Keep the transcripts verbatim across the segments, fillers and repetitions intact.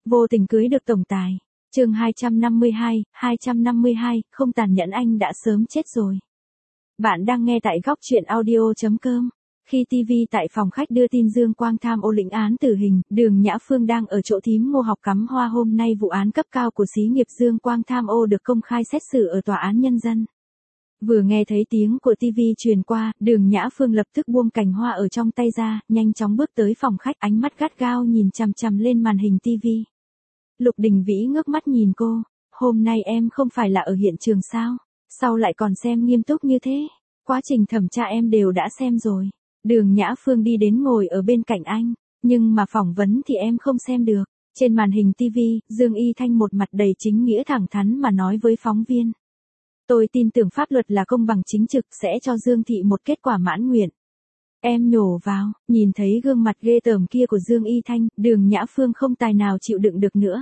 Vô tình cưới được tổng tài. Chương hai trăm năm mươi hai, hai trăm năm mươi hai, không tàn nhẫn anh đã sớm chết rồi. Bạn đang nghe tại góc truyện audio chấm com. Khi ti vi tại phòng khách đưa tin Dương Quang tham ô lĩnh án tử hình, Đường Nhã Phương đang ở chỗ thím Ngô học cắm hoa. Hôm nay vụ án cấp cao của xí nghiệp Dương Quang tham ô được công khai xét xử ở tòa án nhân dân. Vừa nghe thấy tiếng của ti vi truyền qua, Đường Nhã Phương lập tức buông cành hoa ở trong tay ra, nhanh chóng bước tới phòng khách, ánh mắt gắt gao nhìn chằm chằm lên màn hình ti vi. Lục Đình Vĩ ngước mắt nhìn cô, hôm nay em không phải là ở hiện trường sao? Sao lại còn xem nghiêm túc như thế? Quá trình thẩm tra em đều đã xem rồi. Đường Nhã Phương đi đến ngồi ở bên cạnh anh, nhưng mà phỏng vấn thì em không xem được. Trên màn hình ti vi, Dương Y Thanh một mặt đầy chính nghĩa thẳng thắn mà nói với phóng viên. Tôi tin tưởng pháp luật là công bằng chính trực, sẽ cho Dương Thị một kết quả mãn nguyện. Em nhổ vào, nhìn thấy gương mặt ghê tởm kia của Dương Y Thanh, Đường Nhã Phương không tài nào chịu đựng được nữa.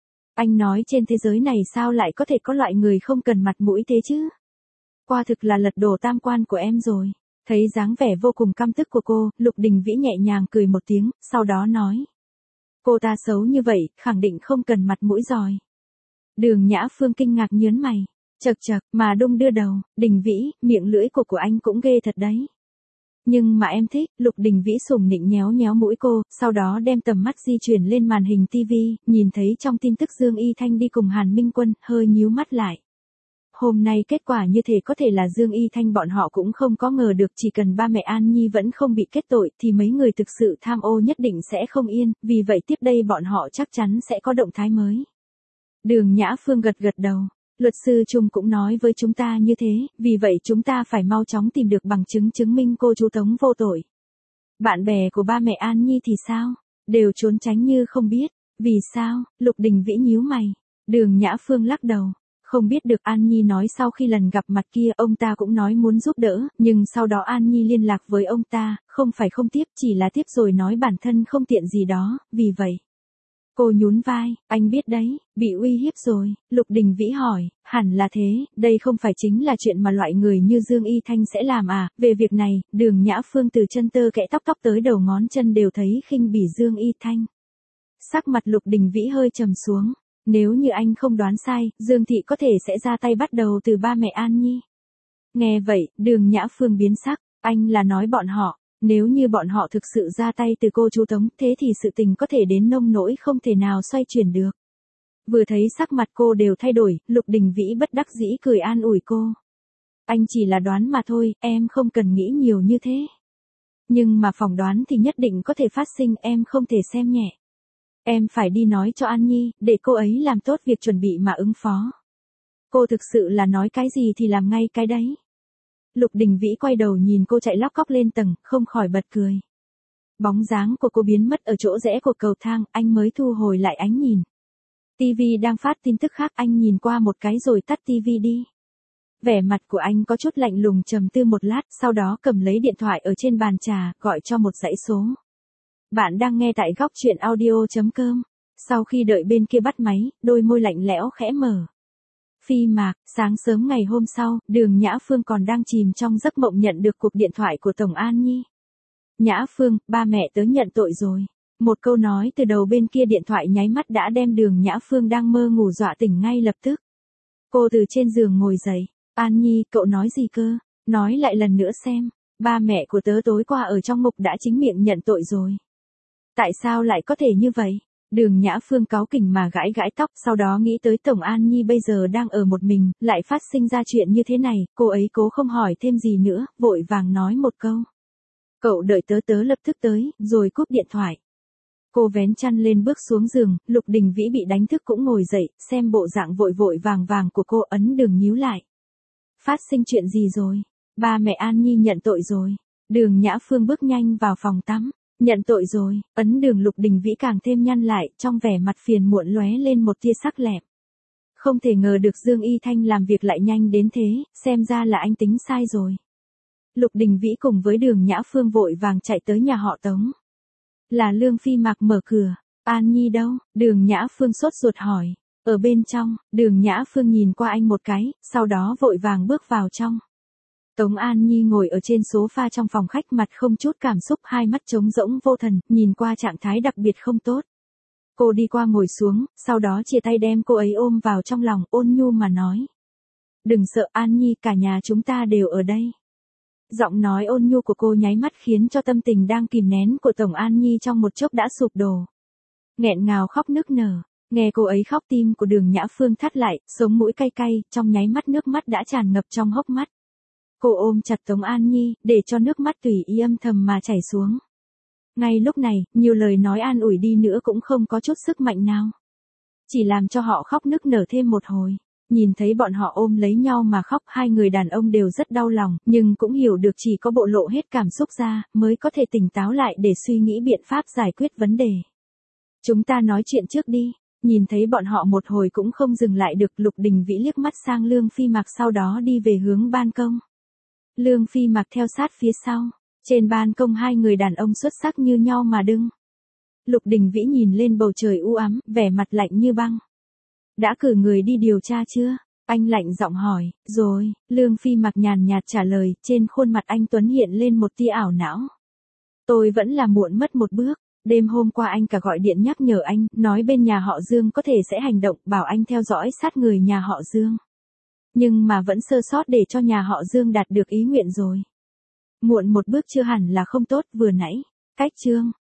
Anh nói trên thế giới này sao lại có thể có loại người không cần mặt mũi thế chứ? Quả thực là lật đổ tam quan của em rồi. Thấy dáng vẻ vô cùng căm tức của cô, Lục Đình Vĩ nhẹ nhàng cười một tiếng, sau đó nói. Cô ta xấu như vậy, khẳng định không cần mặt mũi rồi. Đường Nhã Phương kinh ngạc nhớn mày. Chật chật, mà đung đưa đầu, Đình Vĩ, miệng lưỡi của của anh cũng ghê thật đấy. Nhưng mà em thích, Lục Đình Vĩ sủng nịnh nhéo nhéo mũi cô, sau đó đem tầm mắt di chuyển lên màn hình ti vi, nhìn thấy trong tin tức Dương Y Thanh đi cùng Hàn Minh Quân, hơi nhíu mắt lại. Hôm nay kết quả như thế có thể là Dương Y Thanh bọn họ cũng không có ngờ được, chỉ cần ba mẹ An Nhi vẫn không bị kết tội thì mấy người thực sự tham ô nhất định sẽ không yên, vì vậy tiếp đây bọn họ chắc chắn sẽ có động thái mới. Đường Nhã Phương gật gật đầu. Luật sư Trung cũng nói với chúng ta như thế, vì vậy chúng ta phải mau chóng tìm được bằng chứng chứng minh cô chú Tống vô tội. Bạn bè của ba mẹ An Nhi thì sao? Đều trốn tránh như không biết. Vì sao? Lục Đình Vĩ nhíu mày. Đường Nhã Phương lắc đầu. Không biết được, An Nhi nói sau khi lần gặp mặt kia ông ta cũng nói muốn giúp đỡ, nhưng sau đó An Nhi liên lạc với ông ta, không phải không tiếp, chỉ là tiếp rồi nói bản thân không tiện gì đó, vì vậy. Cô nhún vai, anh biết đấy, bị uy hiếp rồi. Lục Đình Vĩ hỏi, hẳn là thế, đây không phải chính là chuyện mà loại người như Dương Y Thanh sẽ làm à? Về việc này, Đường Nhã Phương từ chân tơ kẽ tóc tóc tới đầu ngón chân đều thấy khinh bỉ Dương Y Thanh. Sắc mặt Lục Đình Vĩ hơi trầm xuống. Nếu như anh không đoán sai, Dương Thị có thể sẽ ra tay bắt đầu từ ba mẹ An Nhi. Nghe vậy, Đường Nhã Phương biến sắc, anh là nói bọn họ. Nếu như bọn họ thực sự ra tay từ cô chú Tống, thế thì sự tình có thể đến nông nỗi không thể nào xoay chuyển được. Vừa thấy sắc mặt cô đều thay đổi, Lục Đình Vĩ bất đắc dĩ cười an ủi cô. Anh chỉ là đoán mà thôi, em không cần nghĩ nhiều như thế. Nhưng mà phỏng đoán thì nhất định có thể phát sinh, em không thể xem nhẹ. Em phải đi nói cho An Nhi, để cô ấy làm tốt việc chuẩn bị mà ứng phó. Cô thực sự là nói cái gì thì làm ngay cái đấy. Lục Đình Vĩ quay đầu nhìn cô chạy lóc cóc lên tầng, không khỏi bật cười. Bóng dáng của cô biến mất ở chỗ rẽ của cầu thang, anh mới thu hồi lại ánh nhìn. ti vi đang phát tin tức khác, anh nhìn qua một cái rồi tắt ti vi đi. Vẻ mặt của anh có chút lạnh lùng trầm tư một lát, sau đó cầm lấy điện thoại ở trên bàn trà, gọi cho một dãy số. Bạn đang nghe tại góc truyện audio chấm com. Sau khi đợi bên kia bắt máy, đôi môi lạnh lẽo khẽ mở. Phi Mạc, sáng sớm ngày hôm sau, Đường Nhã Phương còn đang chìm trong giấc mộng nhận được cuộc điện thoại của Tổng An Nhi. Nhã Phương, ba mẹ tớ nhận tội rồi. Một câu nói từ đầu bên kia điện thoại nháy mắt đã đem Đường Nhã Phương đang mơ ngủ dọa tỉnh ngay lập tức. Cô từ trên giường ngồi dậy. An Nhi, cậu nói gì cơ? Nói lại lần nữa xem. Ba mẹ của tớ tối qua ở trong ngục đã chính miệng nhận tội rồi. Tại sao lại có thể như vậy? Đường Nhã Phương cáu kỉnh mà gãi gãi tóc, sau đó nghĩ tới Tổng An Nhi bây giờ đang ở một mình, lại phát sinh ra chuyện như thế này, cô ấy cố không hỏi thêm gì nữa, vội vàng nói một câu. Cậu đợi tớ tớ lập tức tới, rồi cúp điện thoại. Cô vén chăn lên bước xuống giường, Lục Đình Vĩ bị đánh thức cũng ngồi dậy, xem bộ dạng vội vội vàng vàng của cô, ấn Đường nhíu lại. Phát sinh chuyện gì rồi? Ba mẹ An Nhi nhận tội rồi. Đường Nhã Phương bước nhanh vào phòng tắm. Nhận tội rồi, ấn Đường. Lục Đình Vĩ càng thêm nhăn lại, trong vẻ mặt phiền muộn lóe lên một tia sắc lẹm. Không thể ngờ được Dương Y Thanh làm việc lại nhanh đến thế, xem ra là anh tính sai rồi. Lục Đình Vĩ cùng với Đường Nhã Phương vội vàng chạy tới nhà họ Tống. Là Lương Phi Mạc mở cửa. An Nhi đâu? Đường Nhã Phương sốt ruột hỏi. Ở bên trong. Đường Nhã Phương nhìn qua anh một cái, sau đó vội vàng bước vào trong. Tống An Nhi ngồi ở trên sofa trong phòng khách, mặt không chút cảm xúc, hai mắt trống rỗng vô thần, nhìn qua trạng thái đặc biệt không tốt. Cô đi qua ngồi xuống, sau đó chia tay đem cô ấy ôm vào trong lòng, ôn nhu mà nói. Đừng sợ An Nhi, cả nhà chúng ta đều ở đây. Giọng nói ôn nhu của cô nháy mắt khiến cho tâm tình đang kìm nén của Tổng An Nhi trong một chốc đã sụp đổ. Nghẹn ngào khóc nức nở, nghe cô ấy khóc tim của Đường Nhã Phương thắt lại, sống mũi cay cay, trong nháy mắt nước mắt đã tràn ngập trong hốc mắt. Cô ôm chặt Tống An Nhi, để cho nước mắt tùy ý âm thầm mà chảy xuống. Ngay lúc này, nhiều lời nói an ủi đi nữa cũng không có chút sức mạnh nào. Chỉ làm cho họ khóc nức nở thêm một hồi. Nhìn thấy bọn họ ôm lấy nhau mà khóc, hai người đàn ông đều rất đau lòng, nhưng cũng hiểu được chỉ có bộ lộ hết cảm xúc ra, mới có thể tỉnh táo lại để suy nghĩ biện pháp giải quyết vấn đề. Chúng ta nói chuyện trước đi. Nhìn thấy bọn họ một hồi cũng không dừng lại được, Lục Đình Vĩ liếc mắt sang Lương Phi Mạc, sau đó đi về hướng ban công. Lương Phi Mạc theo sát phía sau. Trên ban công hai người đàn ông xuất sắc như nhau mà đứng. Lục Đình Vĩ nhìn lên bầu trời u ám, vẻ mặt lạnh như băng. Đã cử người đi điều tra chưa? Anh lạnh giọng hỏi. Rồi, Lương Phi Mạc nhàn nhạt trả lời, trên khuôn mặt anh Tuấn hiện lên một tia ảo não. Tôi vẫn là muộn mất một bước. Đêm hôm qua anh cả gọi điện nhắc nhở anh, nói bên nhà họ Dương có thể sẽ hành động, bảo anh theo dõi sát người nhà họ Dương. Nhưng mà vẫn sơ sót để cho nhà họ Dương đạt được ý nguyện rồi. Muộn một bước chưa hẳn là không tốt, vừa nãy, cách Trương